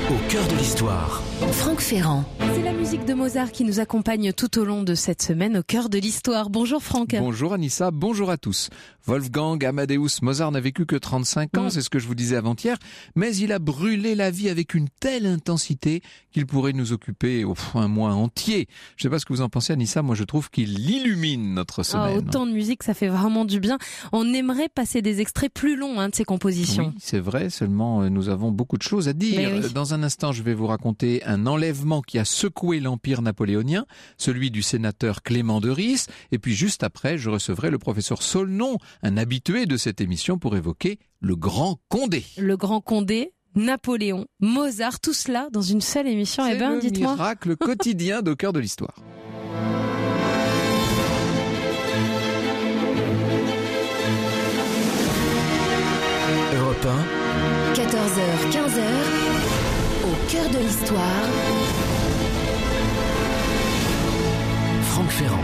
Au cœur de l'histoire. Franck Ferrand. C'est la musique de Mozart qui nous accompagne tout au long de cette semaine au cœur de l'histoire. Bonjour Franck. Bonjour Anissa, bonjour à tous. Wolfgang Amadeus Mozart n'a vécu que 35 ans, c'est ce que je vous disais avant-hier, mais il a brûlé la vie avec une telle intensité qu'il pourrait nous occuper un mois entier. Je ne sais pas ce que vous en pensez Anissa, moi je trouve qu'il illumine notre semaine. Autant de musique, ça fait vraiment du bien. On aimerait passer des extraits plus longs de ses compositions. Oui, c'est vrai, seulement nous avons beaucoup de choses à dire. Oui. Dans un instant, je vais vous raconter un enlèvement qui a secoué l'Empire napoléonien, celui du sénateur Clément de Ris, et puis juste après, je recevrai le professeur Saulnon, un habitué de cette émission, pour évoquer le Grand Condé. Le Grand Condé, Napoléon, Mozart, tout cela dans une seule émission. C'est le dites-moi. Miracle quotidien d'Au cœur de l'histoire. Europe 1, 14h, 15h, au cœur de l'histoire. Franck Ferrand.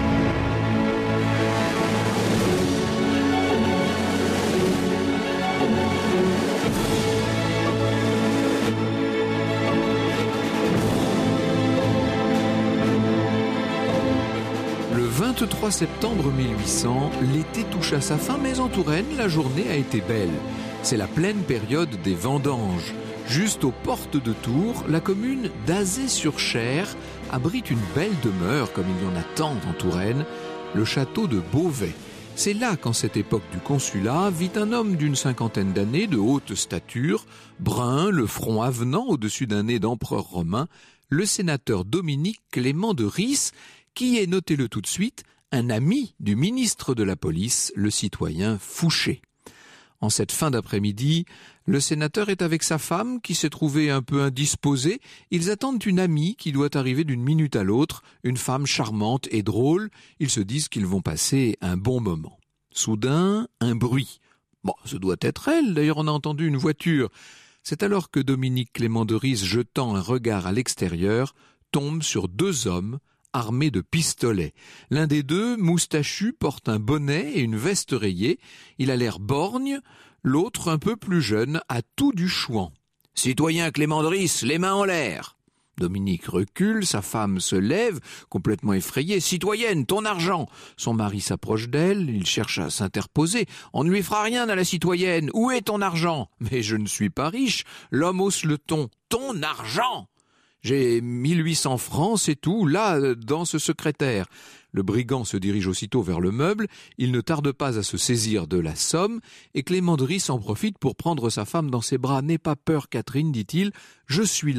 Le 23 septembre 1800, l'été touche à sa fin, mais en Touraine, la journée a été belle. C'est la pleine période des vendanges. Juste aux portes de Tours, la commune d'Azay-sur-Cher abrite une belle demeure, comme il y en a tant en Touraine, le château de Beauvais. C'est là qu'en cette époque du consulat vit un homme d'une cinquantaine d'années, de haute stature, brun, le front avenant au-dessus d'un nez d'empereur romain, le sénateur Dominique Clément de Ris, qui est, notez-le tout de suite, un ami du ministre de la police, le citoyen Fouché. En cette fin d'après-midi, le sénateur est avec sa femme qui s'est trouvée un peu indisposée. Ils attendent une amie qui doit arriver d'une minute à l'autre, une femme charmante et drôle. Ils se disent qu'ils vont passer un bon moment. Soudain, un bruit. Bon, ce doit être elle, d'ailleurs on a entendu une voiture. C'est alors que Dominique Clément de Ris, jetant un regard à l'extérieur, tombe sur deux hommes armé de pistolets. L'un des deux, moustachu, porte un bonnet et une veste rayée. Il a l'air borgne. L'autre, un peu plus jeune, a tout du chouan. « Citoyen Clément de Ris, les mains en l'air !» Dominique recule, sa femme se lève, complètement effrayée. « Citoyenne, ton argent !» Son mari s'approche d'elle, il cherche à s'interposer. « On ne lui fera rien à la citoyenne. Où est ton argent ?»« Mais je ne suis pas riche. » L'homme hausse le ton. « Ton argent !» J'ai 1800 francs, c'est tout, là, dans ce secrétaire. Le brigand se dirige aussitôt vers le meuble, il ne tarde pas à se saisir de la somme, et Clément de Ris en profite pour prendre sa femme dans ses bras. « N'aie pas peur, Catherine, dit-il, je suis là. »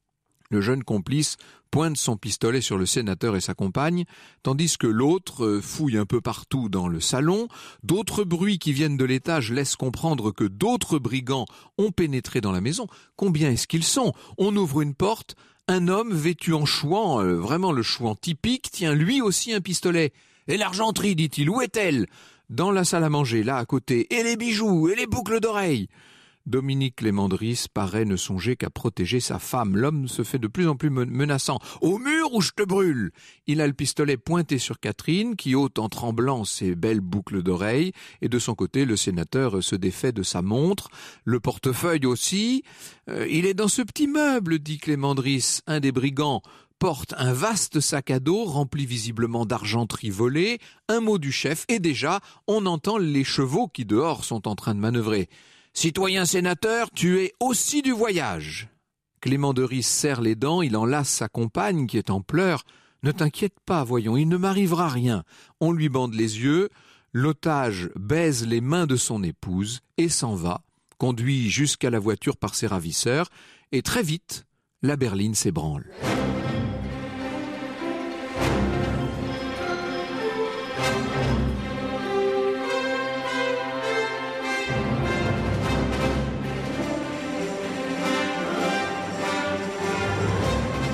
Le jeune complice pointe son pistolet sur le sénateur et sa compagne, tandis que l'autre fouille un peu partout dans le salon. D'autres bruits qui viennent de l'étage laissent comprendre que d'autres brigands ont pénétré dans la maison. Combien est-ce qu'ils sont ? On ouvre une porte, un homme vêtu en chouan, vraiment le chouan typique, tient lui aussi un pistolet. « Et l'argenterie, dit-il, où est-elle ?»« Dans la salle à manger, là à côté. Et les bijoux, et les boucles d'oreilles ?» Dominique Clément de Ris paraît ne songer qu'à protéger sa femme. L'homme se fait de plus en plus menaçant. « Au mur ou je te brûle !» Il a le pistolet pointé sur Catherine, qui ôte en tremblant ses belles boucles d'oreilles, et de son côté, le sénateur se défait de sa montre, le portefeuille aussi. « Il est dans ce petit meuble, dit Clément de Ris. Un des brigands porte un vaste sac à dos rempli visiblement d'argenterie volée, un mot du chef, et déjà, on entend les chevaux qui dehors sont en train de manœuvrer. « Citoyen sénateur, tu es aussi du voyage. » Clément de Ris serre les dents, il enlace sa compagne qui est en pleurs. « Ne t'inquiète pas, voyons, il ne m'arrivera rien. » On lui bande les yeux, l'otage baise les mains de son épouse et s'en va, conduit jusqu'à la voiture par ses ravisseurs, et très vite, la berline s'ébranle.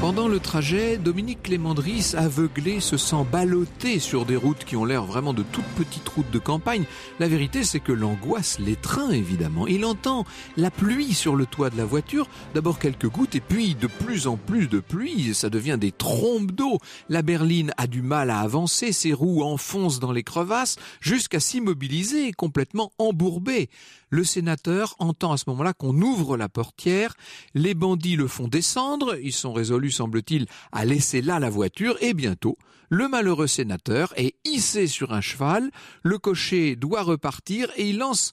Pendant le trajet, Dominique Clément-Drisse, aveuglé, se sent ballotté sur des routes qui ont l'air vraiment de toutes petites routes de campagne. La vérité, c'est que l'angoisse l'étreint, évidemment. Il entend la pluie sur le toit de la voiture, d'abord quelques gouttes, et puis de plus en plus de pluie, ça devient des trombes d'eau. La berline a du mal à avancer, ses roues enfoncent dans les crevasses, jusqu'à s'immobiliser, complètement embourbé. Le sénateur entend à ce moment-là qu'on ouvre la portière, les bandits le font descendre, ils sont résolus, semble-t-il, à laisser là la voiture, et bientôt, le malheureux sénateur est hissé sur un cheval, le cocher doit repartir et il lance,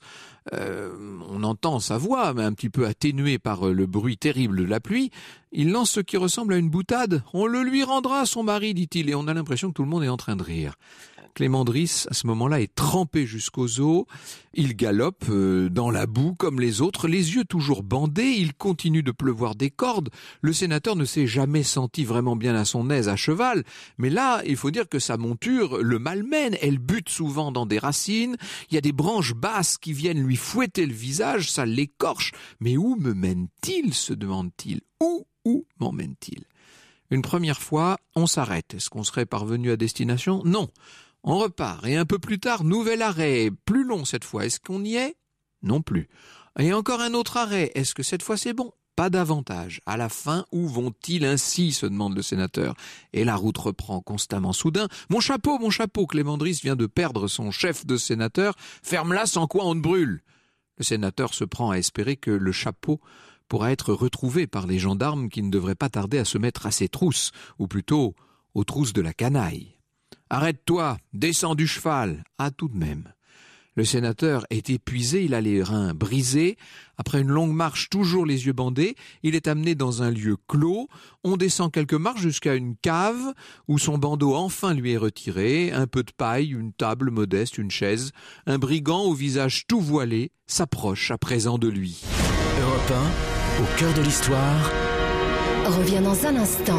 on entend sa voix, mais un petit peu atténuée par le bruit terrible de la pluie, il lance ce qui ressemble à une boutade. « On le lui rendra, son mari », dit-il, et on a l'impression que tout le monde est en train de rire. Clément-Drisse, à ce moment-là, est trempé jusqu'aux os. Il galope dans la boue comme les autres, les yeux toujours bandés. Il continue de pleuvoir des cordes. Le sénateur ne s'est jamais senti vraiment bien à son aise à cheval. Mais là, il faut dire que sa monture le malmène. Elle bute souvent dans des racines. Il y a des branches basses qui viennent lui fouetter le visage. Ça l'écorche. Mais où me mène-t-il, se demande-t-il. Où m'emmène-t-il? Une première fois, on s'arrête. Est-ce qu'on serait parvenu à destination? Non. On repart, et un peu plus tard, nouvel arrêt, plus long cette fois. Est-ce qu'on y est? Non plus. Et encore un autre arrêt. Est-ce que cette fois c'est bon? Pas davantage. À la fin, où vont-ils ainsi, se demande le sénateur. Et la route reprend constamment. Soudain, mon chapeau, Clément-Drisse vient de perdre son chef de sénateur. Ferme-la, sans quoi on te brûle. Le sénateur se prend à espérer que le chapeau pourra être retrouvé par les gendarmes qui ne devraient pas tarder à se mettre à ses trousses, ou plutôt aux trousses de la canaille. Arrête-toi, descends du cheval. Ah, tout de même. Le sénateur est épuisé, il a les reins brisés. Après une longue marche, toujours les yeux bandés, il est amené dans un lieu clos. On descend quelques marches jusqu'à une cave où son bandeau enfin lui est retiré. Un peu de paille, une table modeste, une chaise. Un brigand au visage tout voilé s'approche à présent de lui. Europe 1, au cœur de l'histoire. Revient dans un instant.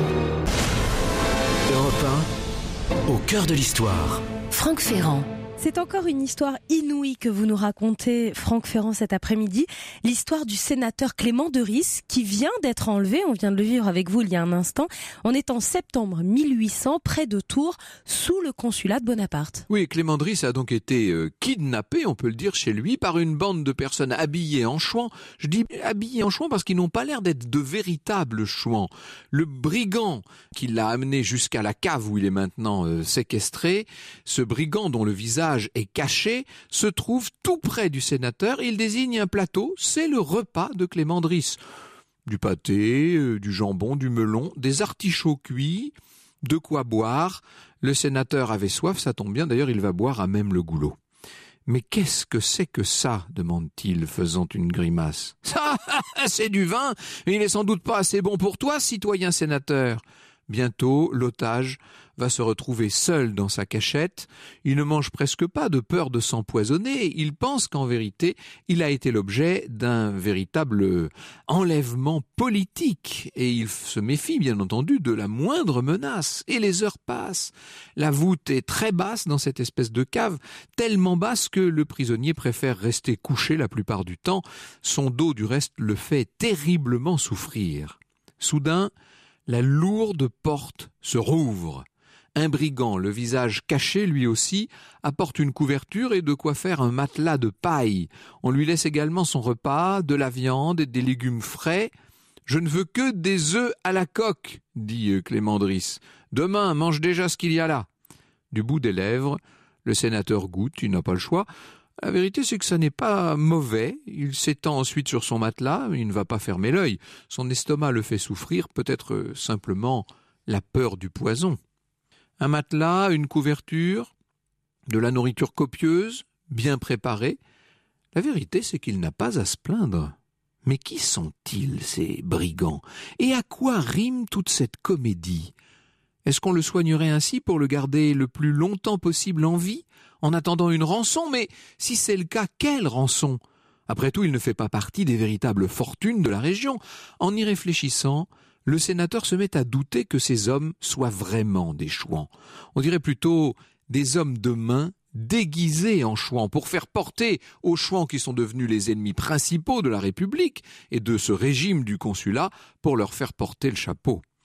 Europe 1, au cœur de l'histoire. Franck Ferrand. C'est encore une histoire inouïe que vous nous racontez, Franck Ferrand, cet après-midi. L'histoire du sénateur Clément-Drisse qui vient d'être enlevé. On vient de le vivre avec vous il y a un instant. On est en septembre 1800, près de Tours, sous le consulat de Bonaparte. Oui, Clément-Drisse a donc été kidnappé, on peut le dire, chez lui, par une bande de personnes habillées en chouans. Je dis habillées en chouans parce qu'ils n'ont pas l'air d'être de véritables chouans. Le brigand qui l'a amené jusqu'à la cave où il est maintenant séquestré, ce brigand dont le visage est caché, se trouve tout près du sénateur. Il désigne un plateau, c'est le repas de Clément-Drisse. Du pâté, du jambon, du melon, des artichauts cuits, de quoi boire. Le sénateur avait soif, ça tombe bien, d'ailleurs il va boire à même le goulot. Mais qu'est-ce que c'est que ça, demande-t-il, faisant une grimace. Ça, c'est du vin, et il n'est sans doute pas assez bon pour toi, citoyen sénateur. Bientôt, l'otage va se retrouver seul dans sa cachette. Il ne mange presque pas de peur de s'empoisonner. Il pense qu'en vérité, il a été l'objet d'un véritable enlèvement politique. Et il se méfie, bien entendu, de la moindre menace. Et les heures passent. La voûte est très basse dans cette espèce de cave, tellement basse que le prisonnier préfère rester couché la plupart du temps. Son dos, du reste, le fait terriblement souffrir. Soudain, la lourde porte se rouvre. Un brigand, le visage caché lui aussi, apporte une couverture et de quoi faire un matelas de paille. On lui laisse également son repas, de la viande et des légumes frais. « Je ne veux que des œufs à la coque », dit Clément-Drisse. « Demain, mange déjà ce qu'il y a là. » Du bout des lèvres, le sénateur goûte, il n'a pas le choix. La vérité, c'est que ça n'est pas mauvais. Il s'étend ensuite sur son matelas, il ne va pas fermer l'œil. Son estomac le fait souffrir, peut-être simplement la peur du poison. Un matelas, une couverture, de la nourriture copieuse, bien préparée. La vérité, c'est qu'il n'a pas à se plaindre. Mais qui sont-ils, ces brigands? Et à quoi rime toute cette comédie? Est-ce qu'on le soignerait ainsi pour le garder le plus longtemps possible en vie, en attendant une rançon? Mais si c'est le cas, quelle rançon? Après tout, il ne fait pas partie des véritables fortunes de la région. En y réfléchissant, le sénateur se met à douter que ces hommes soient vraiment des chouans. On dirait plutôt des hommes de main déguisés en chouans pour faire porter aux chouans qui sont devenus les ennemis principaux de la République et de ce régime du consulat pour leur faire porter le chapeau.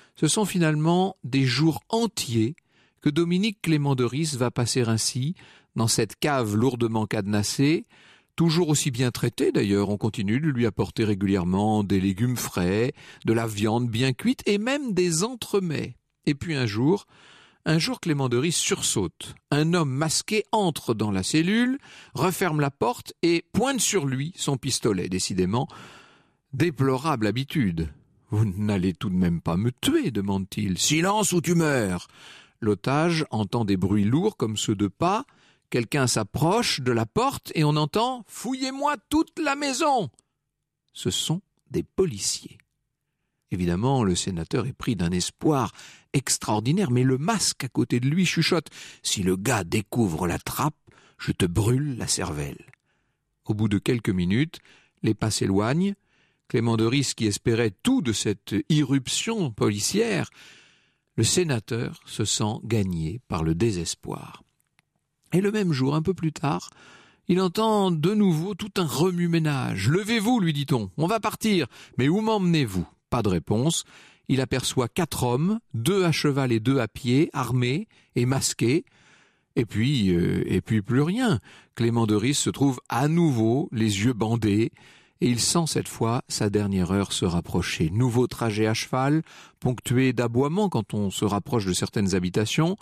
Ce sont finalement des jours entiers que Dominique Clément de Rys va passer ainsi, dans cette cave lourdement cadenassée, toujours aussi bien traité d'ailleurs. On continue de lui apporter régulièrement des légumes frais, de la viande bien cuite et même des entremets. Et puis un jour, Clément de Rys sursaute. Un homme masqué entre dans la cellule, referme la porte et pointe sur lui son pistolet. Décidément, déplorable habitude. « Vous n'allez tout de même pas me tuer » demande-t-il. « Silence ou tu meurs !» L'otage entend des bruits lourds comme ceux de pas. Quelqu'un s'approche de la porte et on entend « Fouillez-moi toute la maison !» Ce sont des policiers. Évidemment, le sénateur est pris d'un espoir extraordinaire, mais le masque à côté de lui chuchote « Si le gars découvre la trappe, je te brûle la cervelle. » Au bout de quelques minutes, les pas s'éloignent. Clément de Rys, qui espérait tout de cette irruption policière, le sénateur se sent gagné par le désespoir. Et le même jour, un peu plus tard, il entend de nouveau tout un remue-ménage. « Levez-vous, lui dit-on, on va partir. Mais où m'emmenez-vous » Pas de réponse. Il aperçoit 4 hommes, 2 à cheval et 2 à pied, armés et masqués. Et puis plus rien. Clément de Rys se trouve à nouveau les yeux bandés et il sent cette fois sa dernière heure se rapprocher. Nouveau trajet à cheval, ponctué d'aboiements quand on se rapproche de certaines habitations.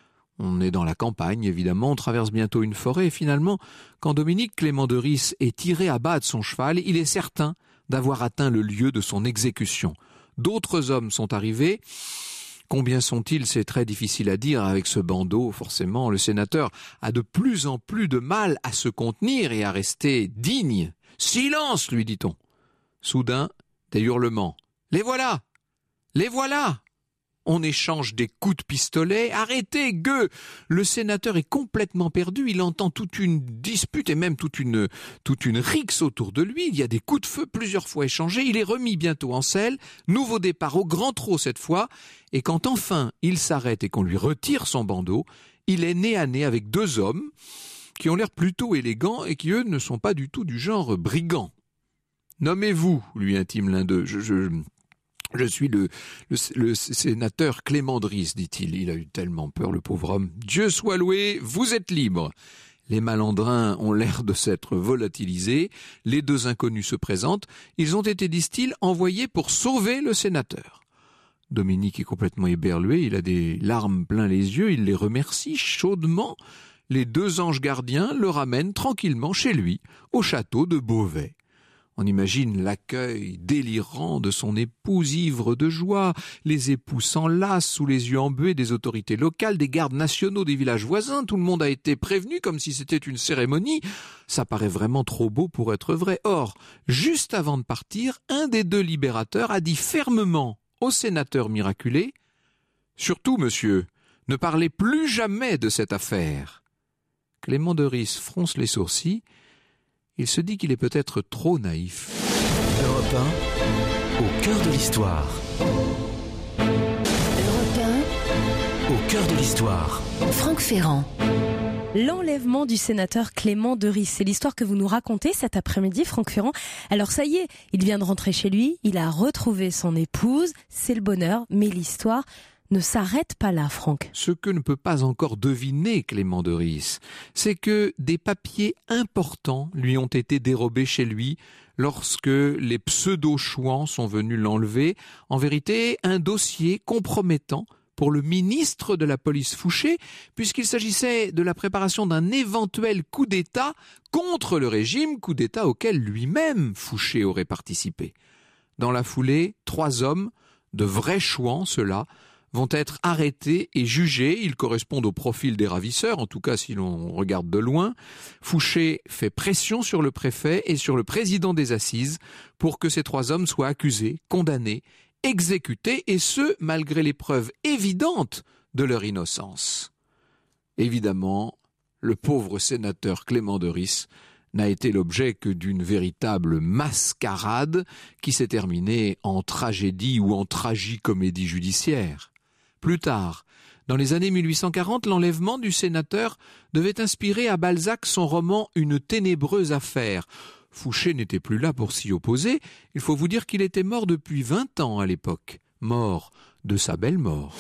On est dans la campagne, évidemment, on traverse bientôt une forêt et finalement, quand Dominique Clément de Rys est tiré à bas de son cheval, il est certain d'avoir atteint le lieu de son exécution. D'autres hommes sont arrivés. Combien sont-ils? C'est très difficile à dire avec ce bandeau. Forcément, le sénateur a de plus en plus de mal à se contenir et à rester digne. « Silence !» lui dit-on. Soudain, des hurlements. « Les voilà! Les voilà !» On échange des coups de pistolet. « Arrêtez, gueux !» Le sénateur est complètement perdu. Il entend toute une dispute et même toute une rixe autour de lui. Il y a des coups de feu plusieurs fois échangés. Il est remis bientôt en selle. Nouveau départ au grand trot cette fois. Et quand enfin il s'arrête et qu'on lui retire son bandeau, il est nez à nez avec 2 hommes qui ont l'air plutôt élégants et qui, eux, ne sont pas du tout du genre brigand. « Nommez-vous » lui intime l'un d'eux. Je suis le sénateur Clément de Rys, dit-il. Il a eu tellement peur, le pauvre homme. « Dieu soit loué, vous êtes libre !» Les malandrins ont l'air de s'être volatilisés. Les 2 inconnus se présentent. Ils ont été, disent-ils, envoyés pour sauver le sénateur. Dominique est complètement éberlué. Il a des larmes plein les yeux. Il les remercie chaudement. Les 2 anges gardiens le ramènent tranquillement chez lui, au château de Beauvais. On imagine l'accueil délirant de son épouse ivre de joie. Les époux s'enlacent sous les yeux embués des autorités locales, des gardes nationaux des villages voisins. Tout le monde a été prévenu comme si c'était une cérémonie. Ça paraît vraiment trop beau pour être vrai. Or, juste avant de partir, un des 2 libérateurs a dit fermement au sénateur miraculé « Surtout, monsieur, ne parlez plus jamais de cette affaire !» Clément de Rys fronce les sourcils. Il se dit qu'il est peut-être trop naïf. Europe 1, au cœur de l'histoire. Europe 1, Au cœur de l'histoire. Franck Ferrand. L'enlèvement du sénateur Clément de Rys, c'est l'histoire que vous nous racontez cet après-midi, Franck Ferrand. Alors ça y est, il vient de rentrer chez lui, il a retrouvé son épouse, c'est le bonheur, mais l'histoire ne s'arrête pas là, Franck. Ce que ne peut pas encore deviner Clément de Rys, c'est que des papiers importants lui ont été dérobés chez lui lorsque les pseudo-chouans sont venus l'enlever. En vérité, un dossier compromettant pour le ministre de la police Fouché, puisqu'il s'agissait de la préparation d'un éventuel coup d'État contre le régime, coup d'État auquel lui-même Fouché aurait participé. Dans la foulée, 3 hommes, de vrais chouans ceux-là, vont être arrêtés et jugés. Ils correspondent au profil des ravisseurs, en tout cas si l'on regarde de loin. Fouché fait pression sur le préfet et sur le président des assises pour que ces 3 hommes soient accusés, condamnés, exécutés, et ce, malgré les preuves évidentes de leur innocence. Évidemment, le pauvre sénateur Clément de Rys n'a été l'objet que d'une véritable mascarade qui s'est terminée en tragédie ou en tragicomédie judiciaire. Plus tard, dans les années 1840, l'enlèvement du sénateur devait inspirer à Balzac son roman « Une ténébreuse affaire ». Fouché n'était plus là pour s'y opposer. Il faut vous dire qu'il était mort depuis 20 ans à l'époque. mort, de sa belle mort.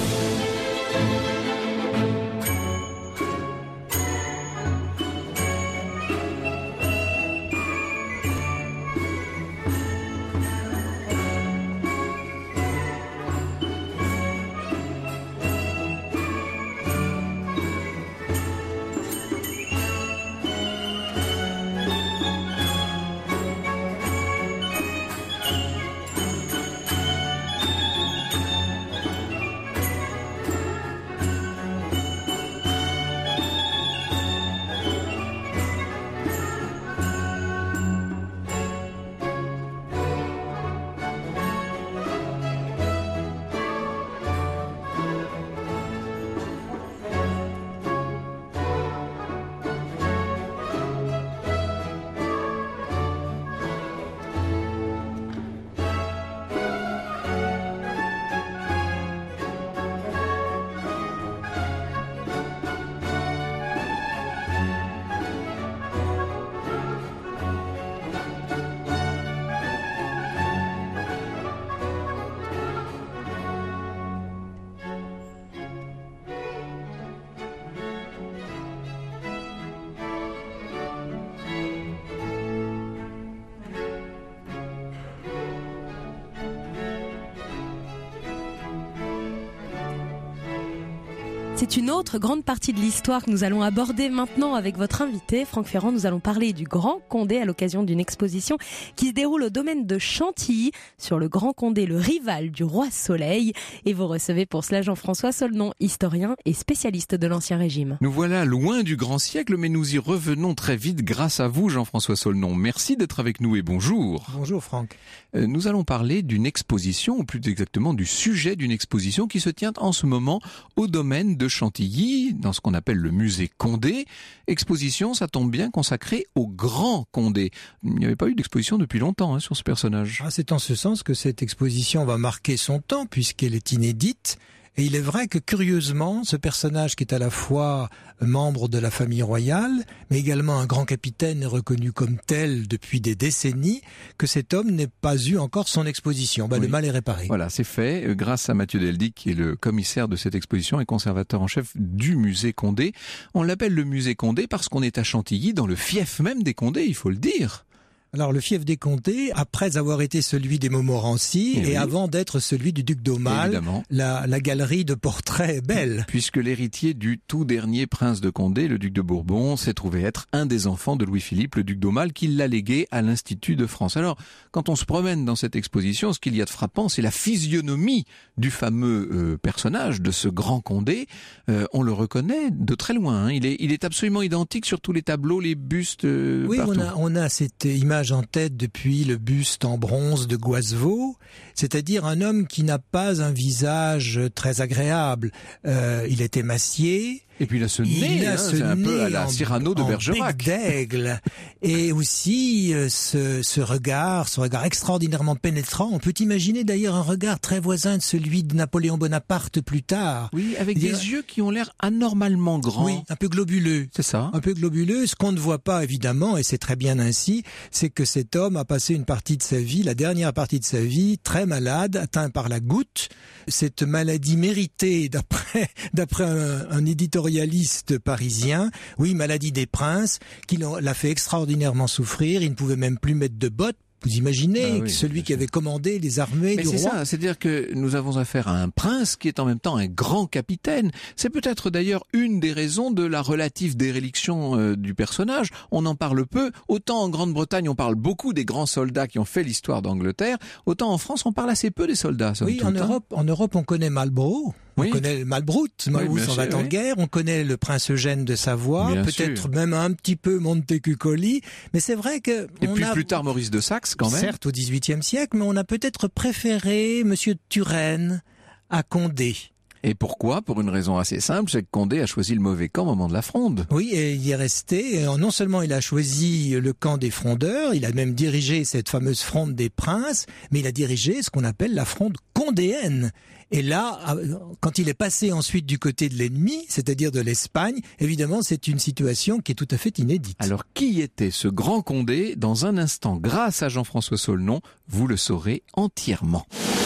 C'est une autre grande partie de l'histoire que nous allons aborder maintenant avec votre invité, Franck Ferrand. Nous allons parler du Grand Condé à l'occasion d'une exposition qui se déroule au domaine de Chantilly sur le Grand Condé, le rival du roi Soleil. Et vous recevez pour cela Jean-François Solnon, historien et spécialiste de l'Ancien Régime. Nous voilà loin du grand siècle, mais nous y revenons très vite grâce à vous, Jean-François Solnon. Merci d'être avec nous et bonjour. Bonjour Franck. Nous allons parler d'une exposition, ou plus exactement du sujet d'une exposition qui se tient en ce moment au domaine de Chantilly, dans ce qu'on appelle le musée Condé. Exposition, ça tombe bien, consacrée au Grand Condé. Il n'y avait pas eu d'exposition depuis longtemps sur ce personnage. C'est en ce sens que cette exposition va marquer son temps, puisqu'elle est inédite. Et il est vrai que, curieusement, ce personnage qui est à la fois membre de la famille royale, mais également un grand capitaine reconnu comme tel depuis des décennies, que cet homme n'ait pas eu encore son exposition. Oui. Le mal est réparé. Voilà, c'est fait grâce à Mathieu Deldic, qui est le commissaire de cette exposition et conservateur en chef du musée Condé. On l'appelle le musée Condé parce qu'on est à Chantilly, dans le fief même des Condé, il faut le dire. Alors le fief des Condé, après avoir été celui des Montmorency et avant d'être celui du duc d'Aumale, la galerie de portraits est belle. Puisque l'héritier du tout dernier prince de Condé, le duc de Bourbon, s'est trouvé être un des enfants de Louis-Philippe, le duc d'Aumale, qui l'a légué à l'Institut de France. Alors, quand on se promène dans cette exposition, ce qu'il y a de frappant, c'est la physionomie du fameux personnage, de ce grand Condé. On le reconnaît de très loin. Il est absolument identique sur tous les tableaux, les bustes. Oui, partout. on a cette image en tête depuis le buste en bronze de Guazevaux, c'est-à-dire un homme qui n'a pas un visage très agréable. Il est émacié. Et puis il a ce nez, c'est un peu à la Cyrano de Bergerac. Bec d'aigle. Et aussi ce regard extraordinairement pénétrant. On peut imaginer d'ailleurs un regard très voisin de celui de Napoléon Bonaparte plus tard. Oui, avec des yeux qui ont l'air anormalement grands. Oui, un peu globuleux. C'est ça. Un peu globuleux. Ce qu'on ne voit pas évidemment, et c'est très bien ainsi, c'est que cet homme a passé une partie de sa vie, la dernière partie de sa vie, très malade, atteint par la goutte. Cette maladie méritée d'après un éditorialiste parisien, oui, maladie des princes, qui l'a fait extraordinairement souffrir. Il ne pouvait même plus mettre de bottes. Vous imaginez celui qui avait commandé les armées du roi. C'est ça, c'est-à-dire que nous avons affaire à un prince qui est en même temps un grand capitaine. C'est peut-être d'ailleurs une des raisons de la relative déréliction du personnage. On en parle peu. Autant en Grande-Bretagne, on parle beaucoup des grands soldats qui ont fait l'histoire d'Angleterre. Autant en France, on parle assez peu des soldats. Oui, en Europe, on connaît Marlborough. On connaît Malbrook, s'en va en guerre. On connaît le prince Eugène de Savoie, peut-être même un petit peu Montecuccoli. Mais c'est vrai que... Et puis plus tard Maurice de Saxe, quand même. Certes, au XVIIIe siècle, mais on a peut-être préféré Monsieur de Turenne à Condé. Et pourquoi ? Pour une raison assez simple, c'est que Condé a choisi le mauvais camp au moment de la Fronde. Oui, et il y est resté. Non seulement il a choisi le camp des frondeurs, il a même dirigé cette fameuse fronde des princes, mais il a dirigé ce qu'on appelle la fronde condéenne. Et là, quand il est passé ensuite du côté de l'ennemi, c'est-à-dire de l'Espagne, évidemment, c'est une situation qui est tout à fait inédite. Alors, qui était ce grand Condé ? Dans un instant, grâce à Jean-François Solnon, vous le saurez entièrement.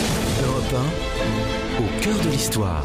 Europe 1, au cœur de l'histoire.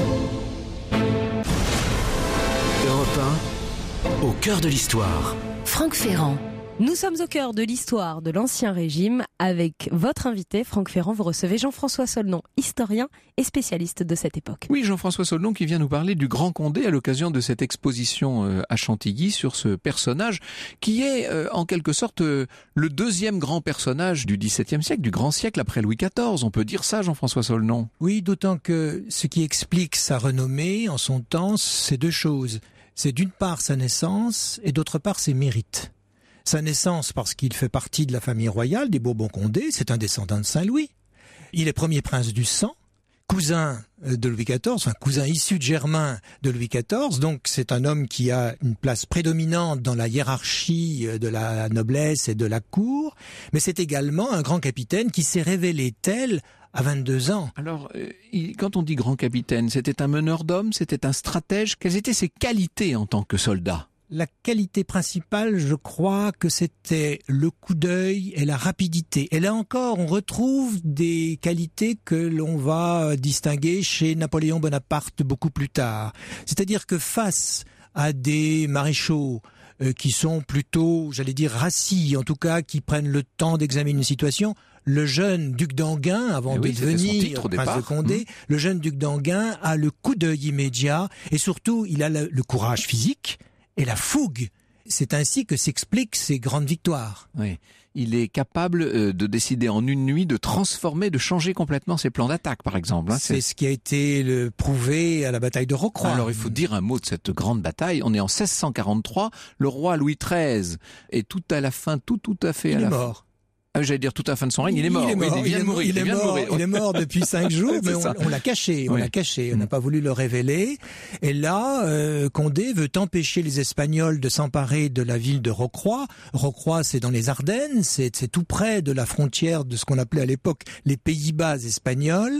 Europe 1, au cœur de l'histoire. Franck Ferrand. Nous sommes au cœur de l'histoire de l'Ancien Régime avec votre invité, Franck Ferrand. Vous recevez Jean-François Solnon, historien et spécialiste de cette époque. Oui, Jean-François Solnon qui vient nous parler du Grand Condé à l'occasion de cette exposition à Chantilly sur ce personnage qui est en quelque sorte le deuxième grand personnage du XVIIe siècle, du grand siècle après Louis XIV. On peut dire ça, Jean-François Solnon? Oui, d'autant que ce qui explique sa renommée en son temps, c'est deux choses. C'est d'une part sa naissance et d'autre part ses mérites. Sa naissance parce qu'il fait partie de la famille royale des Bourbons-Condé, c'est un descendant de Saint-Louis. Il est premier prince du sang, cousin de Louis XIV, enfin cousin issu de germain de Louis XIV, donc c'est un homme qui a une place prédominante dans la hiérarchie de la noblesse et de la cour, mais c'est également un grand capitaine qui s'est révélé tel à 22 ans. Alors, quand on dit grand capitaine, c'était un meneur d'hommes, c'était un stratège. Quelles étaient ses qualités en tant que soldat ? La qualité principale, je crois que c'était le coup d'œil et la rapidité. Et là encore, on retrouve des qualités que l'on va distinguer chez Napoléon Bonaparte beaucoup plus tard. C'est-à-dire que face à des maréchaux qui sont plutôt, j'allais dire, rassis, en tout cas qui prennent le temps d'examiner une situation, le jeune duc d'Enghien, avant de devenir prince de Condé, le jeune duc d'Enghien a le coup d'œil immédiat et surtout il a le courage physique et la fougue. C'est ainsi que s'expliquent ces grandes victoires. Oui. Il est capable de décider en une nuit de transformer, de changer complètement ses plans d'attaque, par exemple. C'est ce qui a été prouvé à la bataille de Rocroi. Alors, il faut dire un mot de cette grande bataille. On est en 1643. Le roi Louis XIII est tout à la fin, tout à fait à la fin. Il est mort. J'allais dire tout à la fin de son règne, il est mort. Il vient de mourir. Il est mort depuis 5 jours, mais on l'a caché. On l'a caché. On n'a pas voulu le révéler. Et là, Condé veut empêcher les Espagnols de s'emparer de la ville de Rocroi. Rocroi, c'est dans les Ardennes. C'est tout près de la frontière de ce qu'on appelait à l'époque les Pays-Bas espagnols.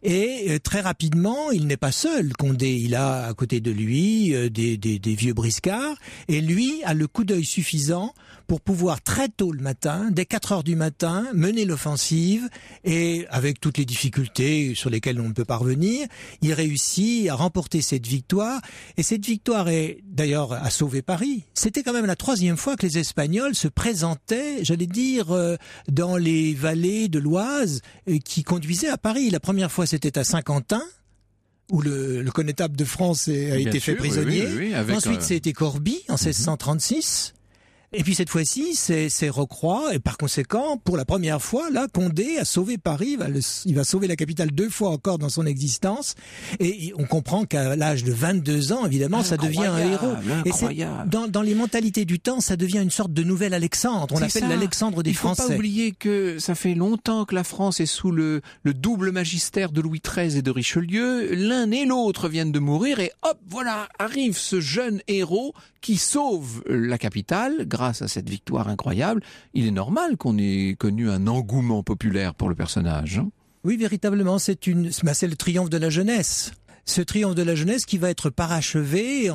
Et très rapidement, il n'est pas seul, Condé. Il a à côté de lui des vieux briscards. Et lui a le coup d'œil suffisant pour pouvoir très tôt le matin, dès 4 heures du matin, mener l'offensive et avec toutes les difficultés sur lesquelles on ne peut pas revenir, il réussit à remporter cette victoire et cette victoire est d'ailleurs à sauver Paris. C'était quand même la 3e fois que les Espagnols se présentaient, j'allais dire, dans les vallées de l'Oise qui conduisaient à Paris. La première fois c'était à Saint-Quentin, où le connétable de France a été fait prisonnier. Oui, ensuite c'était Corbie en 1636. Et puis cette fois-ci, c'est Rocroi, et par conséquent, pour la première fois, là, Condé a sauvé Paris, il va sauver la capitale 2 fois encore dans son existence, et on comprend qu'à l'âge de 22 ans, évidemment, ça devient un héros. Et c'est, dans les mentalités du temps, ça devient une sorte de nouvel Alexandre, on l'appelle l'Alexandre des Français. Il faut pas oublier que ça fait longtemps que la France est sous le double magistère de Louis XIII et de Richelieu, l'un et l'autre viennent de mourir, et hop, voilà, arrive ce jeune héros qui sauve la capitale grâce à cette victoire incroyable. Il est normal qu'on ait connu un engouement populaire pour le personnage. Oui, véritablement, c'est le triomphe de la jeunesse. Ce triomphe de la jeunesse qui va être parachevé en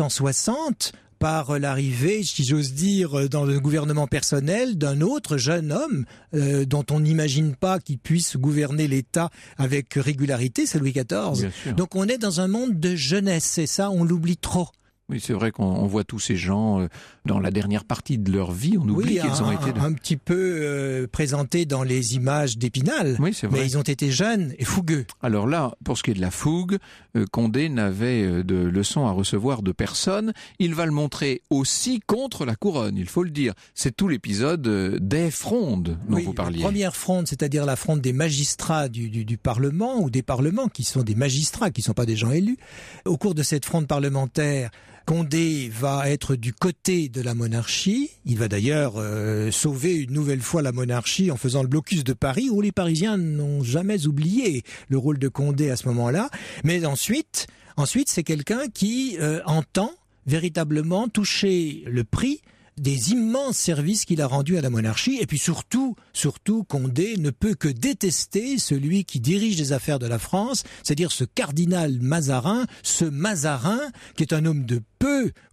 1660 par l'arrivée, si j'ose dire, dans le gouvernement personnel d'un autre jeune homme dont on n'imagine pas qu'il puisse gouverner l'État avec régularité, c'est Louis XIV. Donc on est dans un monde de jeunesse et ça, on l'oublie trop. Oui, c'est vrai qu'on voit tous ces gens dans la dernière partie de leur vie, on oublie qu'ils ont été... un petit peu présentés dans les images d'Épinal, mais ils ont été jeunes et fougueux. Alors là, pour ce qui est de la fougue, Condé n'avait de leçons à recevoir de personne. Il va le montrer aussi contre la couronne, il faut le dire. C'est tout l'épisode des frondes dont vous parliez. La première fronde, c'est-à-dire la fronde des magistrats du Parlement, ou des parlements, qui sont des magistrats, qui ne sont pas des gens élus. Au cours de cette fronde parlementaire, Condé va être du côté de la monarchie. Il va d'ailleurs sauver une nouvelle fois la monarchie en faisant le blocus de Paris, où les Parisiens n'ont jamais oublié le rôle de Condé à ce moment-là. Mais ensuite c'est quelqu'un qui entend véritablement toucher le prix des immenses services qu'il a rendus à la monarchie. Et puis surtout, Condé ne peut que détester celui qui dirige les affaires de la France, c'est-à-dire ce cardinal Mazarin, qui est un homme de peu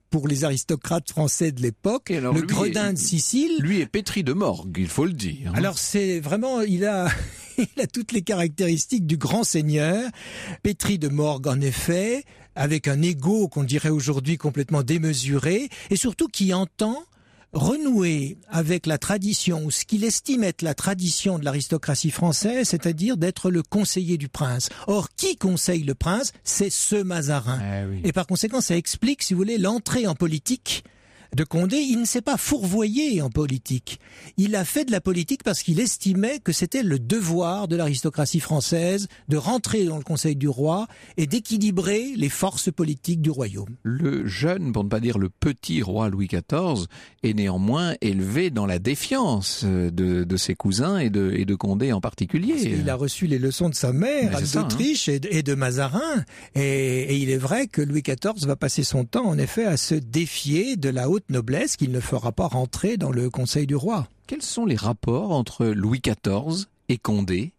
pour les aristocrates français de l'époque, le gredin de Sicile. Lui est pétri de morgue, il faut le dire. Alors c'est vraiment, il a toutes les caractéristiques du grand seigneur, pétri de morgue en effet, avec un ego qu'on dirait aujourd'hui complètement démesuré, et surtout qui entend renouer avec la tradition, ou ce qu'il estime être la tradition de l'aristocratie française, c'est-à-dire d'être le conseiller du prince. Or, qui conseille le prince? C'est ce Mazarin. Oui. Et par conséquent, ça explique, si vous voulez, l'entrée en politique de Condé. Il ne s'est pas fourvoyé en politique. Il a fait de la politique parce qu'il estimait que c'était le devoir de l'aristocratie française de rentrer dans le conseil du roi et d'équilibrer les forces politiques du royaume. Le jeune, pour ne pas dire le petit roi Louis XIV, est néanmoins élevé dans la défiance de ses cousins et de Condé en particulier. Il a reçu les leçons de sa mère, d'Autriche et de Mazarin. Et il est vrai que Louis XIV va passer son temps, en effet, à se défier de la haute noblesse qu'il ne fera pas rentrer dans le conseil du roi. Quels sont les rapports entre Louis XIV et Condé?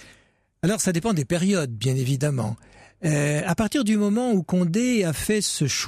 Alors ça dépend des périodes, bien évidemment. À partir du moment où Condé a fait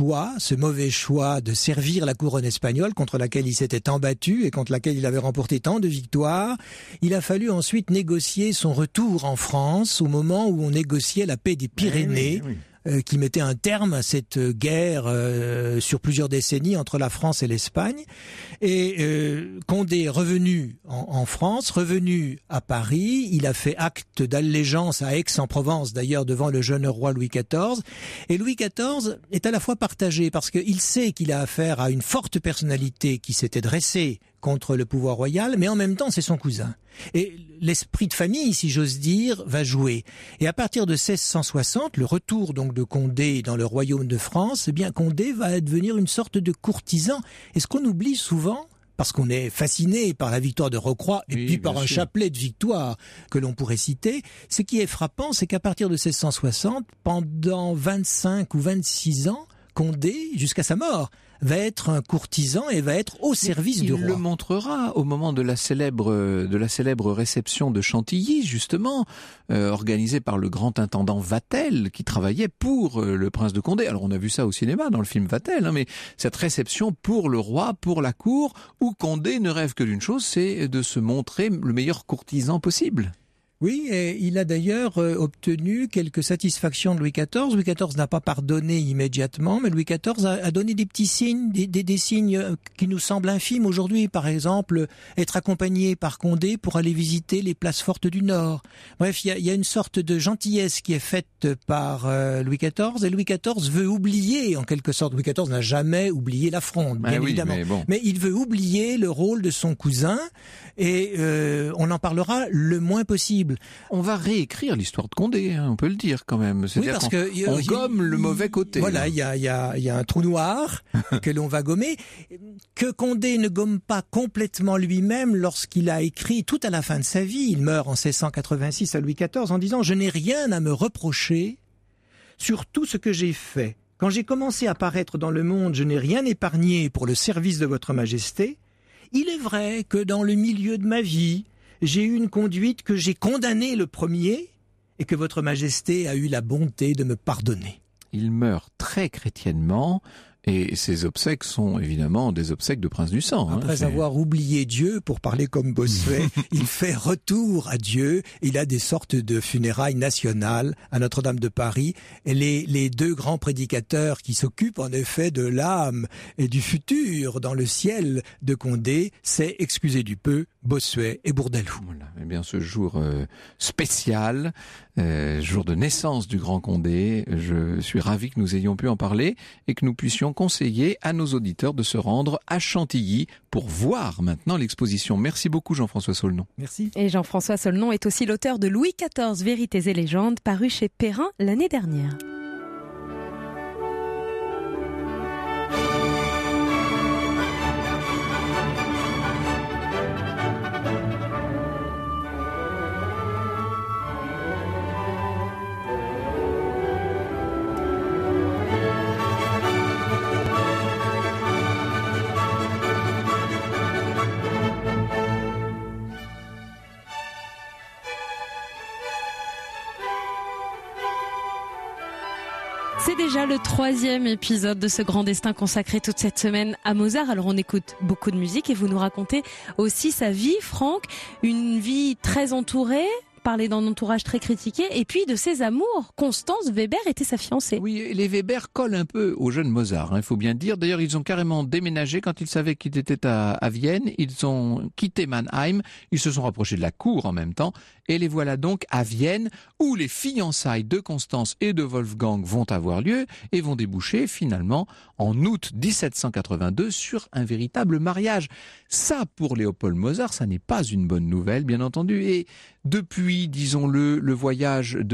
ce mauvais choix de servir la couronne espagnole contre laquelle il s'était embattu et contre laquelle il avait remporté tant de victoires, il a fallu ensuite négocier son retour en France au moment où on négociait la paix des Pyrénées. Oui. Qui mettait un terme à cette guerre sur plusieurs décennies entre la France et l'Espagne. Et Condé est revenu en France, revenu à Paris. Il a fait acte d'allégeance à Aix-en-Provence, d'ailleurs, devant le jeune roi Louis XIV. Et Louis XIV est à la fois partagé parce qu'il sait qu'il a affaire à une forte personnalité qui s'était dressée contre le pouvoir royal, mais en même temps, c'est son cousin. Et l'esprit de famille, si j'ose dire, va jouer. Et à partir de 1660, le retour donc de Condé dans le royaume de France, eh bien Condé va devenir une sorte de courtisan. Et ce qu'on oublie souvent, parce qu'on est fasciné par la victoire de Rocroi et puis par un chapelet de victoires que l'on pourrait citer, ce qui est frappant, c'est qu'à partir de 1660, pendant 25 ou 26 ans, Condé, jusqu'à sa mort, va être un courtisan et va être au service du roi. Il le montrera au moment de la célèbre réception de Chantilly, justement, organisée par le grand intendant Vatel, qui travaillait pour le prince de Condé. Alors on a vu ça au cinéma, dans le film Vatel, mais cette réception pour le roi, pour la cour, où Condé ne rêve que d'une chose, c'est de se montrer le meilleur courtisan possible. Oui, et il a d'ailleurs obtenu quelques satisfactions de Louis XIV. Louis XIV n'a pas pardonné immédiatement, mais Louis XIV a donné des petits signes, des signes qui nous semblent infimes aujourd'hui. Par exemple, être accompagné par Condé pour aller visiter les places fortes du Nord. Bref, il y a une sorte de gentillesse qui est faite par Louis XIV, et Louis XIV veut oublier, en quelque sorte. Louis XIV n'a jamais oublié la Fronde, bien évidemment. Mais il veut oublier le rôle de son cousin, et on en parlera le moins possible. On va réécrire l'histoire de Condé, on peut le dire quand même. C'est-à-dire parce qu'on gomme le mauvais côté. Voilà, il y a un trou noir que l'on va gommer, que Condé ne gomme pas complètement lui-même lorsqu'il a écrit tout à la fin de sa vie. Il meurt en 1686 à Louis XIV en disant « Je n'ai rien à me reprocher sur tout ce que j'ai fait. Quand j'ai commencé à paraître dans le monde, je n'ai rien épargné pour le service de votre majesté. Il est vrai que dans le milieu de ma vie, j'ai eu une conduite que j'ai condamnée le premier et que votre majesté a eu la bonté de me pardonner. » Il meurt très chrétiennement et ses obsèques sont évidemment des obsèques de prince du sang. Après avoir oublié Dieu, pour parler comme Bossuet, il fait retour à Dieu. Il a des sortes de funérailles nationales à Notre-Dame de Paris. Et les deux grands prédicateurs qui s'occupent en effet de l'âme et du futur dans le ciel de Condé, c'est, excusez du peu, Bossuet et Bourdaloue. Voilà. Eh bien, ce jour spécial, jour de naissance du grand Condé, je suis ravi que nous ayons pu en parler et que nous puissions conseiller à nos auditeurs de se rendre à Chantilly pour voir maintenant l'exposition. Merci beaucoup Jean-François Saulnon. Merci. Et Jean-François Saulnon est aussi l'auteur de Louis XIV, Vérités et légendes, paru chez Perrin l'année dernière. C'est déjà le 3e épisode de ce grand destin consacré toute cette semaine à Mozart. Alors on écoute beaucoup de musique et vous nous racontez aussi sa vie, Franck, une vie très entourée, parler d'un entourage très critiqué, et puis de ses amours. Constance Weber était sa fiancée. Oui, les Weber collent un peu au jeune Mozart, il faut bien dire. D'ailleurs, ils ont carrément déménagé quand ils savaient qu'il était à Vienne. Ils ont quitté Mannheim, ils se sont rapprochés de la cour en même temps, et les voilà donc à Vienne, où les fiançailles de Constance et de Wolfgang vont avoir lieu, et vont déboucher finalement en août 1782 sur un véritable mariage. Ça, pour Léopold Mozart, ça n'est pas une bonne nouvelle, bien entendu, et depuis, disons-le, le voyage de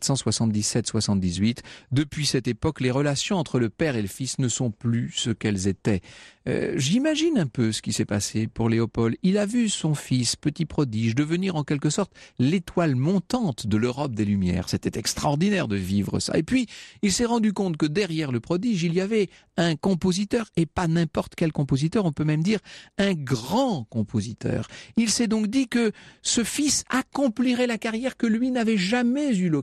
1777-78, depuis cette époque, les relations entre le père et le fils ne sont plus ce qu'elles étaient. J'imagine un peu ce qui s'est passé pour Léopold. Il a vu son fils, petit prodige, devenir en quelque sorte l'étoile montante de l'Europe des Lumières. C'était extraordinaire de vivre ça. Et puis, il s'est rendu compte que derrière le prodige, il y avait un compositeur, et pas n'importe quel compositeur, on peut même dire un grand compositeur. Il s'est donc dit que ce fils accomplirait la carrière que lui n'avait jamais eu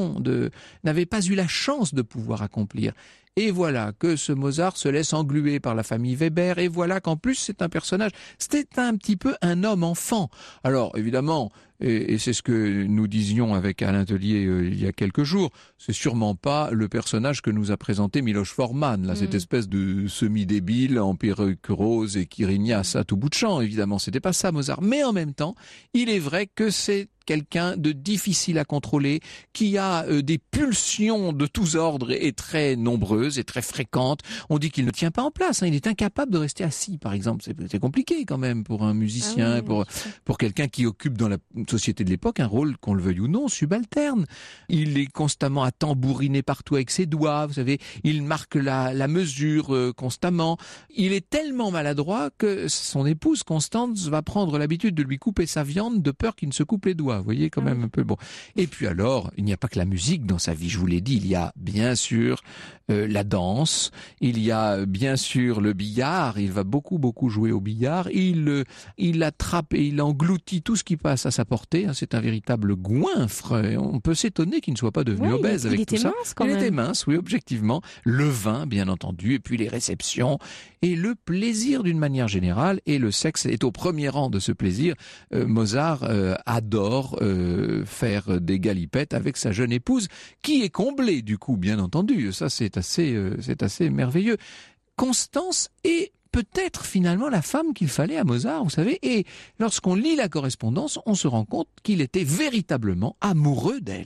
n'avait pas eu la chance de pouvoir accomplir. Et voilà que ce Mozart se laisse engluer par la famille Weber, et voilà qu'en plus c'est un personnage, c'était un petit peu un homme enfant. Alors évidemment, et c'est ce que nous disions avec Alain Tellier il y a quelques jours, c'est sûrement pas le personnage que nous a présenté Miloš Forman, là, cette espèce de semi-débile en perruque rose et qui rignasse à tout bout de champ, évidemment, c'était pas ça Mozart. Mais en même temps, il est vrai que c'est quelqu'un de difficile à contrôler, qui a des pulsions de tous ordres et très nombreuses et très fréquentes. On dit qu'il ne tient pas en place, il est incapable de rester assis, par exemple. C'est compliqué quand même pour un musicien, pour quelqu'un qui occupe dans la société de l'époque un rôle, qu'on le veuille ou non, subalterne. Il est constamment à tambouriner partout avec ses doigts, vous savez, il marque la mesure constamment. Il est tellement maladroit que son épouse Constance va prendre l'habitude de lui couper sa viande de peur qu'il ne se coupe les doigts. Vous voyez, quand même un peu bon. Et puis alors, il n'y a pas que la musique dans sa vie, je vous l'ai dit, il y a bien sûr la danse, il y a bien sûr le billard, il va beaucoup jouer au billard, il attrape et il engloutit tout ce qui passe à sa portée, c'est un véritable goinfre, on peut s'étonner qu'il ne soit pas devenu obèse avec tout ça. Il était mince, oui, objectivement. Le vin, bien entendu, et puis les réceptions, et le plaisir d'une manière générale, et le sexe est au premier rang de ce plaisir. Mozart adore faire des galipettes avec sa jeune épouse, qui est comblée du coup, bien entendu. Ça, c'est assez merveilleux. Constance est peut-être finalement la femme qu'il fallait à Mozart, vous savez, et lorsqu'on lit la correspondance, on se rend compte qu'il était véritablement amoureux d'elle.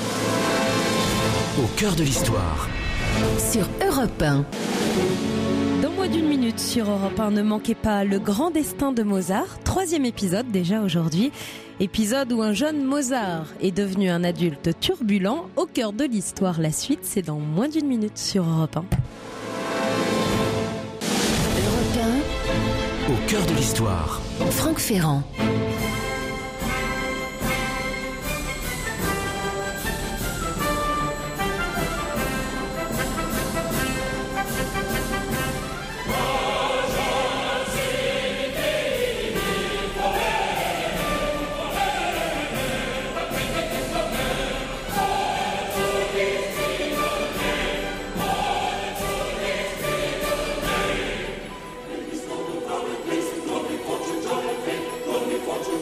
Au cœur de l'histoire. Sur Europe 1. Dans moins d'une minute sur Europe 1, ne manquez pas Le Grand Destin de Mozart, 3e épisode déjà aujourd'hui. Épisode où un jeune Mozart est devenu un adulte turbulent. Au cœur de l'histoire, la suite, c'est dans moins d'une minute sur Europe 1. Europe Au cœur de l'histoire. 1. Franck Ferrand. Fortune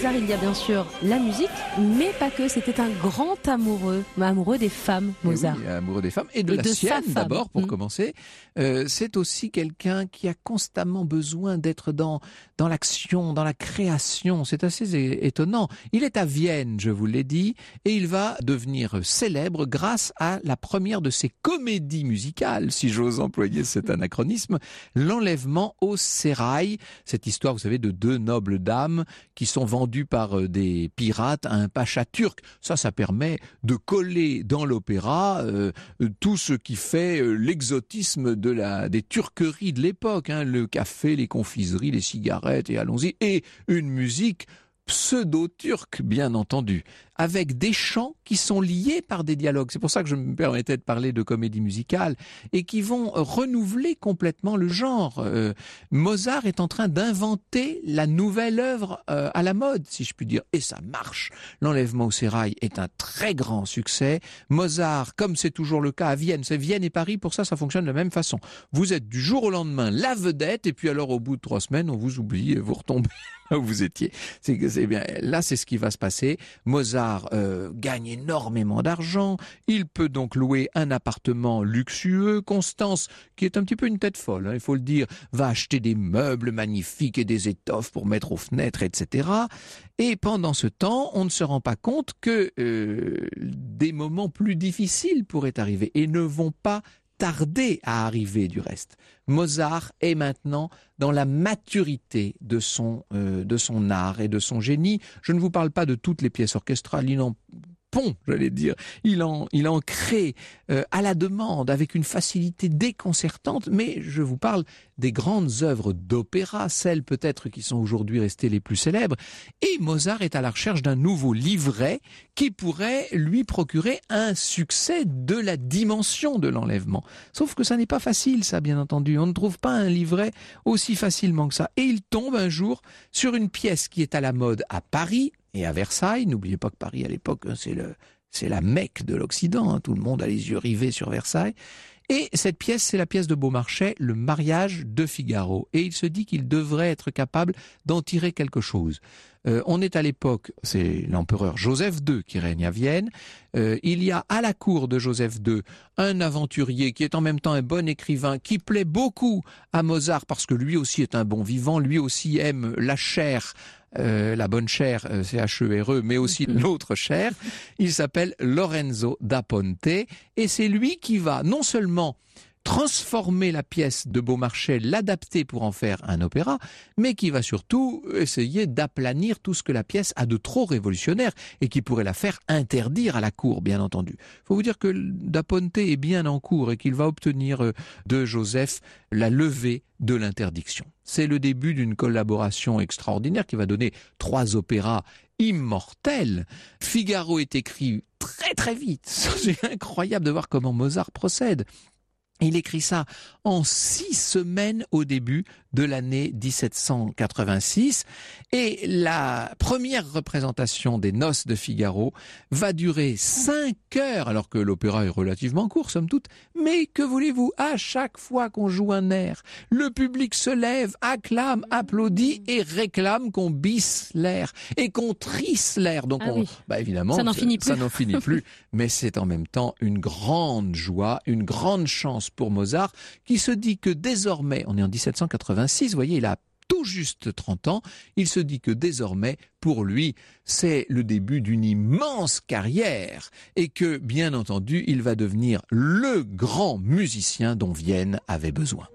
Mozart, il y a bien sûr la musique, mais pas que. C'était un grand amoureux des femmes, Mozart. Oui, amoureux des femmes et de la sienne d'abord, pour commencer. C'est aussi quelqu'un qui a constamment besoin d'être dans l'action, dans la création. C'est assez étonnant. Il est à Vienne, je vous l'ai dit, et il va devenir célèbre grâce à la première de ses comédies musicales, si j'ose employer cet anachronisme, L'Enlèvement au sérail. Cette histoire, vous savez, de deux nobles dames qui sont vendues par des pirates à un pacha turc. Ça permet de coller dans l'opéra tout ce qui fait l'exotisme des turqueries de l'époque, hein, le café, les confiseries, les cigarettes, et allons-y, et une musique pseudo-turc, bien entendu, avec des chants qui sont liés par des dialogues. C'est pour ça que je me permettais de parler de comédie musicale et qui vont renouveler complètement le genre. Mozart est en train d'inventer la nouvelle œuvre à la mode, si je puis dire, et ça marche. L'Enlèvement au sérail est un très grand succès. Mozart, comme c'est toujours le cas à Vienne, c'est Vienne et Paris, pour ça fonctionne de la même façon. Vous êtes du jour au lendemain la vedette, et puis alors au bout de 3 semaines, on vous oublie et vous retombez où vous étiez. C'est bien. Là, c'est ce qui va se passer. Mozart gagne énormément d'argent. Il peut donc louer un appartement luxueux. Constance, qui est un petit peu une tête folle, hein, il faut le dire, va acheter des meubles magnifiques et des étoffes pour mettre aux fenêtres, etc. Et pendant ce temps, on ne se rend pas compte que des moments plus difficiles pourraient arriver et ne vont pas tarder à arriver du reste. Mozart est maintenant dans la maturité de son art et de son génie. Je ne vous parle pas de toutes les pièces orchestrales, il en pond, j'allais dire. Il en crée à la demande avec une facilité déconcertante, mais je vous parle des grandes œuvres d'opéra, celles peut-être qui sont aujourd'hui restées les plus célèbres. Et Mozart est à la recherche d'un nouveau livret qui pourrait lui procurer un succès de la dimension de l'enlèvement. Sauf que ça n'est pas facile, ça, bien entendu. On ne trouve pas un livret aussi facilement que ça. Et il tombe un jour sur une pièce qui est à la mode à Paris et à Versailles. N'oubliez pas que Paris, à l'époque, c'est la Mecque de l'Occident. Hein. Tout le monde a les yeux rivés sur Versailles. Et cette pièce, c'est la pièce de Beaumarchais, Le mariage de Figaro. Et il se dit qu'il devrait être capable d'en tirer quelque chose. On est à l'époque, c'est l'empereur Joseph II qui règne à Vienne. Il y a à la cour de Joseph II un aventurier qui est en même temps un bon écrivain, qui plaît beaucoup à Mozart parce que lui aussi est un bon vivant, lui aussi aime la chair, la bonne chair, C-H-E-R-E, mais aussi l'autre chair. Il s'appelle Lorenzo da Ponte et c'est lui qui va non seulement transformer la pièce de Beaumarchais, l'adapter pour en faire un opéra, mais qui va surtout essayer d'aplanir tout ce que la pièce a de trop révolutionnaire et qui pourrait la faire interdire à la cour, bien entendu. Il faut vous dire que Da Ponte est bien en cours et qu'il va obtenir de Joseph la levée de l'interdiction. C'est le début d'une collaboration extraordinaire qui va donner 3 opéras immortels. Figaro est écrit très très vite. C'est incroyable de voir comment Mozart procède. Il écrit ça en 6 semaines au début de l'année 1786 et la première représentation des Noces de Figaro va durer 5 heures alors que l'opéra est relativement court somme toute, mais que voulez-vous, à chaque fois qu'on joue un air, le public se lève, acclame, applaudit et réclame qu'on bisse l'air et qu'on trisse l'air. Donc évidemment, ça n'en finit plus, mais c'est en même temps une grande joie, une grande chance pour Mozart qui se dit que désormais, on est en 1786, vous voyez, il a tout juste 30 ans, il se dit que désormais, pour lui, c'est le début d'une immense carrière et que, bien entendu, il va devenir le grand musicien dont Vienne avait besoin.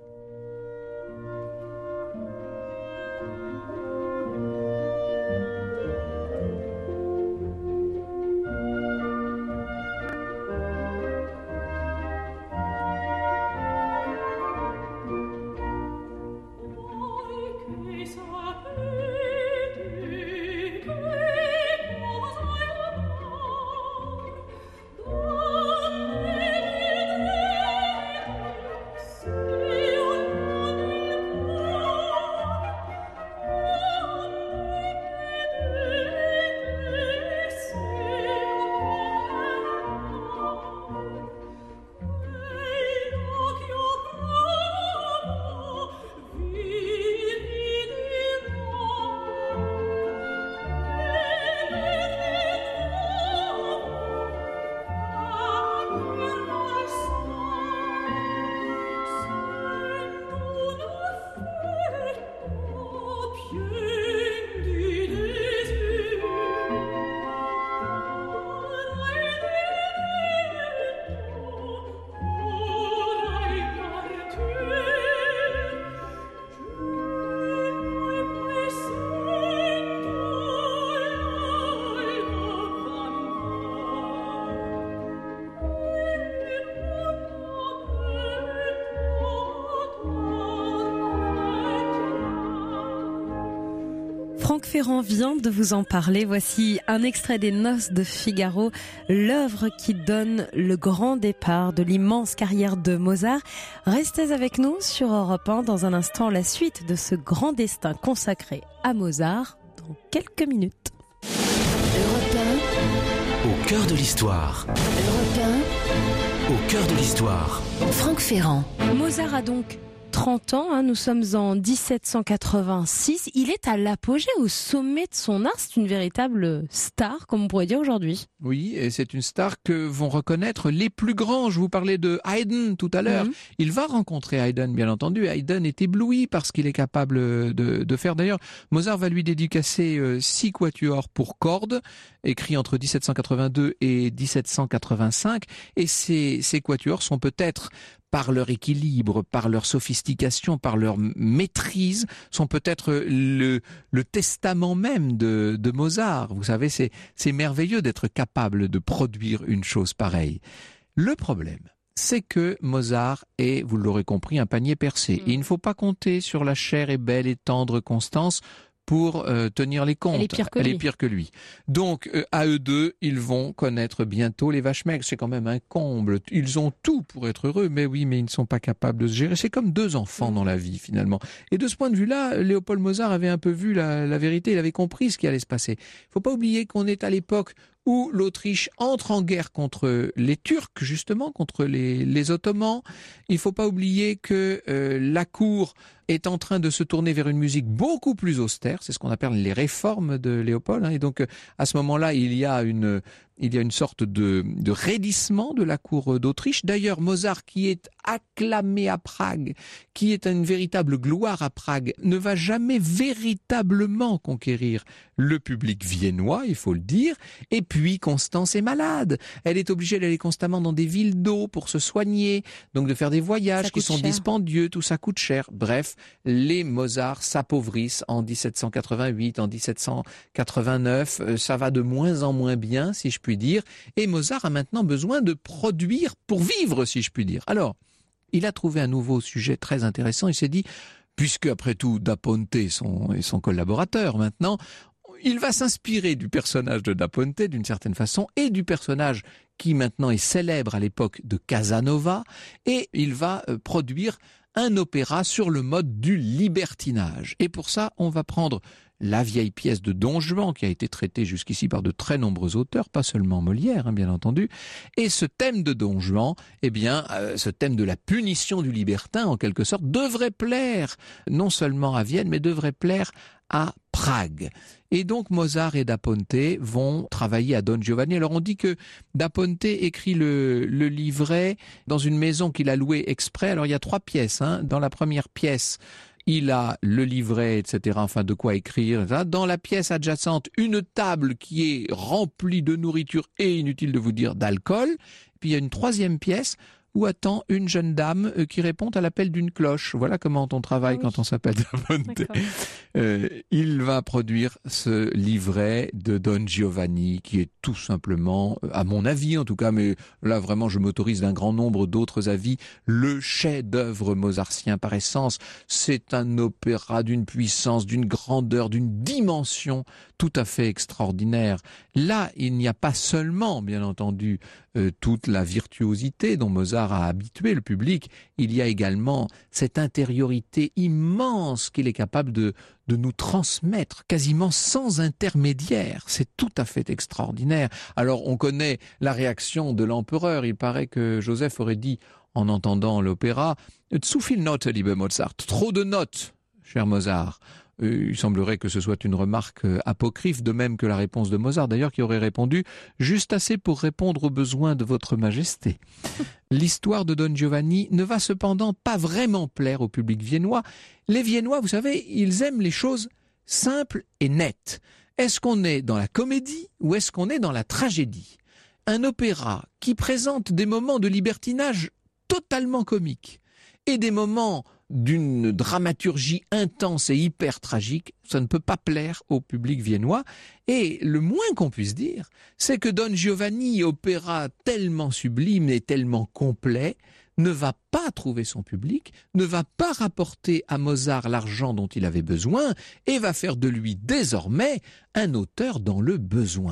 Ferrand vient de vous en parler. Voici un extrait des Noces de Figaro, l'œuvre qui donne le grand départ de l'immense carrière de Mozart. Restez avec nous sur Europe 1. Dans un instant, la suite de ce grand destin consacré à Mozart dans quelques minutes. Europe Au cœur de l'histoire. 1, Europe Au cœur de l'histoire. 1, Franck Ferrand. Mozart a donc 30 ans, nous sommes en 1786. Il est à l'apogée, au sommet de son art. C'est une véritable star, comme on pourrait dire aujourd'hui. Oui, et c'est une star que vont reconnaître les plus grands. Je vous parlais de Haydn tout à l'heure. Il va rencontrer Haydn, bien entendu. Haydn est ébloui par ce qu'il est capable de faire. D'ailleurs, Mozart va lui dédicacer 6 quatuors pour cordes, écrits entre 1782 et 1785. Et ces quatuors sont peut-être, par leur équilibre, par leur sophistication, par leur maîtrise, sont peut-être le testament même de Mozart. Vous savez, c'est merveilleux d'être capable de produire une chose pareille. Le problème, c'est que Mozart est, vous l'aurez compris, un panier percé. Et il ne faut pas compter sur la chère et belle et tendre Constance pour tenir les comptes. Elle est pire que lui. Donc, à eux deux, ils vont connaître bientôt les vaches maigres. C'est quand même un comble. Ils ont tout pour être heureux, mais oui, mais ils ne sont pas capables de se gérer. C'est comme 2 enfants dans la vie, finalement. Et de ce point de vue-là, Léopold Mozart avait un peu vu la vérité. Il avait compris ce qui allait se passer. Il ne faut pas oublier qu'on est à l'époque où l'Autriche entre en guerre contre les Turcs, justement, contre les Ottomans. Il ne faut pas oublier que la cour est en train de se tourner vers une musique beaucoup plus austère. C'est ce qu'on appelle les réformes de Léopold. Et donc, à ce moment-là, il y a une sorte de raidissement de la cour d'Autriche. D'ailleurs, Mozart, qui est acclamé à Prague, qui est une véritable gloire à Prague, ne va jamais véritablement conquérir le public viennois, il faut le dire. Et puis, Constance est malade. Elle est obligée d'aller constamment dans des villes d'eau pour se soigner, donc de faire des voyages qui sont dispendieux, tout ça coûte cher. Bref, les Mozart s'appauvrissent en 1788, en 1789. Ça va de moins en moins bien, si je puis dire. Et Mozart a maintenant besoin de produire pour vivre, si je puis dire. Alors, il a trouvé un nouveau sujet très intéressant. Il s'est dit, puisque après tout, Da Ponte est son collaborateur maintenant, il va s'inspirer du personnage de Da Ponte d'une certaine façon et du personnage qui maintenant est célèbre à l'époque de Casanova, et il va produire un opéra sur le mode du libertinage. Et pour ça, on va prendre la vieille pièce de Don Juan, qui a été traitée jusqu'ici par de très nombreux auteurs, pas seulement Molière, bien entendu. Et ce thème de Don Juan, ce thème de la punition du libertin, en quelque sorte, devrait plaire non seulement à Vienne, mais devrait plaire à Prague. Et donc Mozart et Da Ponte vont travailler à Don Giovanni. Alors on dit que Da Ponte écrit le livret dans une maison qu'il a louée exprès. Alors il y a 3 pièces. Dans la première pièce, il a le livret, etc., enfin de quoi écrire. Dans la pièce adjacente, une table qui est remplie de nourriture et, inutile de vous dire, d'alcool. Puis il y a une 3e pièce où attend une jeune dame qui répond à l'appel d'une cloche. Voilà comment on travaille quand on s'appelle Da Ponte. Il va produire ce livret de Don Giovanni qui est tout simplement, à mon avis en tout cas, mais là vraiment je m'autorise d'un grand nombre d'autres avis, le chef-d'œuvre mozartien par essence. C'est un opéra d'une puissance, d'une grandeur, d'une dimension tout à fait extraordinaire. Là, il n'y a pas seulement, bien entendu, toute la virtuosité dont Mozart a habitué le public, il y a également cette intériorité immense qu'il est capable de nous transmettre quasiment sans intermédiaire. C'est tout à fait extraordinaire. Alors on connaît la réaction de l'empereur. Il paraît que Joseph aurait dit, en entendant l'opéra, « Zu viel Note, liebe Mozart », trop de notes, cher Mozart. Il semblerait que ce soit une remarque apocryphe, de même que la réponse de Mozart, d'ailleurs, qui aurait répondu « juste assez pour répondre aux besoins de votre majesté ». L'histoire de Don Giovanni ne va cependant pas vraiment plaire au public viennois. Les Viennois, vous savez, ils aiment les choses simples et nettes. Est-ce qu'on est dans la comédie ou est-ce qu'on est dans la tragédie ? Un opéra qui présente des moments de libertinage totalement comiques et des moments d'une dramaturgie intense et hyper tragique, ça ne peut pas plaire au public viennois. Et le moins qu'on puisse dire, c'est que Don Giovanni, opéra tellement sublime et tellement complet, ne va pas trouver son public, ne va pas rapporter à Mozart l'argent dont il avait besoin et va faire de lui désormais un auteur dans le besoin.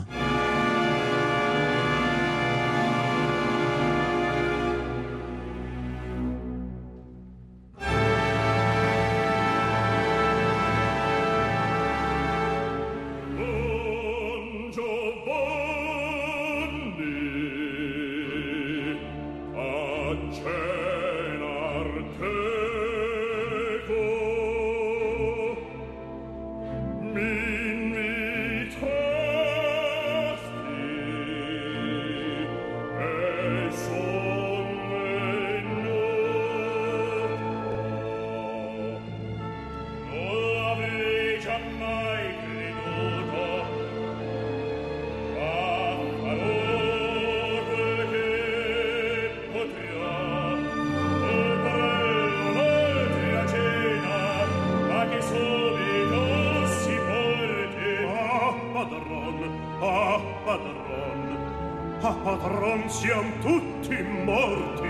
Padron, siam tutti morti.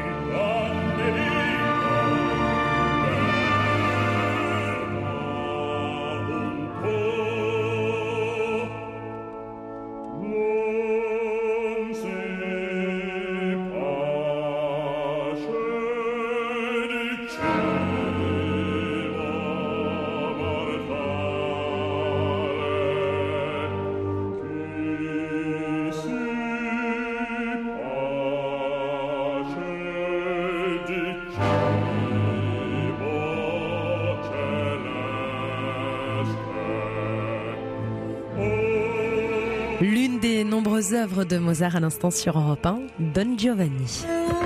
L'une des nombreuses œuvres de Mozart à l'instant sur Europe 1, Don Giovanni.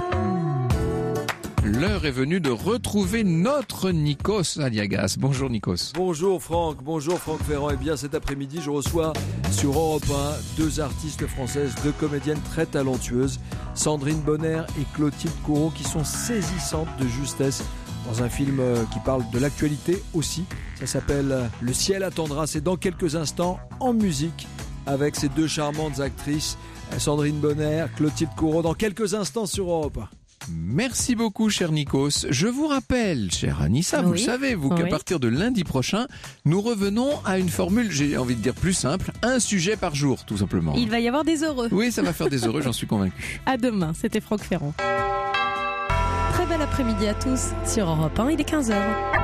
L'heure est venue de retrouver notre Nikos Aliagas. Bonjour Nikos. Bonjour Franck Ferrand. Eh bien cet après-midi, je reçois sur Europe 1 deux artistes françaises, deux comédiennes très talentueuses, Sandrine Bonnaire et Clotilde Courreau, qui sont saisissantes de justesse dans un film qui parle de l'actualité aussi. Ça s'appelle Le ciel attendra. C'est dans quelques instants en musique avec ces deux charmantes actrices, Sandrine Bonnaire, Clotilde Courreau, dans quelques instants sur Europe 1. Merci beaucoup, cher Nikos. Je vous rappelle, chère Anissa, vous le savez, qu'à partir de lundi prochain, nous revenons à une formule, j'ai envie de dire plus simple, un sujet par jour, tout simplement. Il va y avoir des heureux. Oui, ça va faire des heureux, j'en suis convaincu. À demain, c'était Franck Ferrand. Très bel après-midi à tous sur Europe 1, il est 15h.